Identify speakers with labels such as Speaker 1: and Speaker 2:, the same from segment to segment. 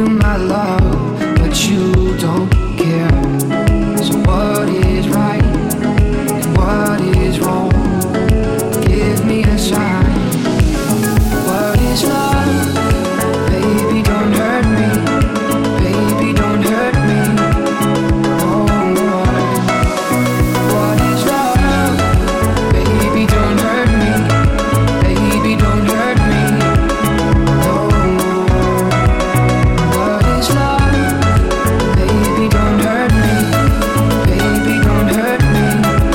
Speaker 1: you my love, but you don't care. So what is right and what is wrong? Give me a sign. What is love? Baby, don't hurt me. Baby, don't hurt me. Oh, what is love? Baby, don't hurt me. Baby, don't hurt me. Oh, what is love? Baby, don't hurt me. Baby, don't hurt me.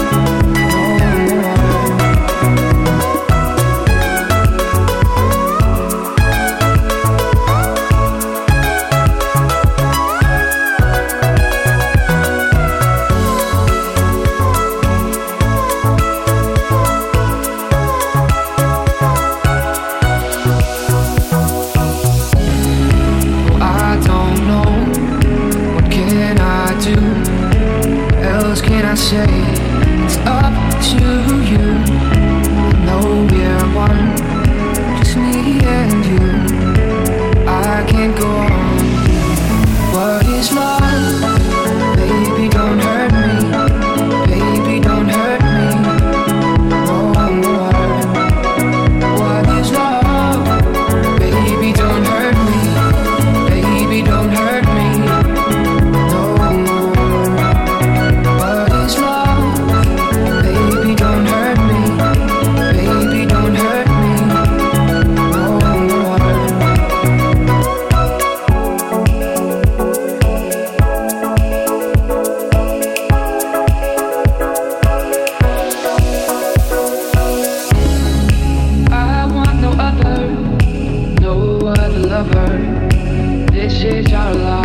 Speaker 1: I don't know, what can I do? What else can I say? It's up to you. I know we're one, just me and you. I can't go on. What is love? Baby, don't hurt me. Baby, don't hurt me. Oh, what is love? Baby, don't hurt me. Baby, don't hurt me. No. What is love? Baby, don't hurt me. Baby, don't hurt me. No. I want no other lover. This is our life.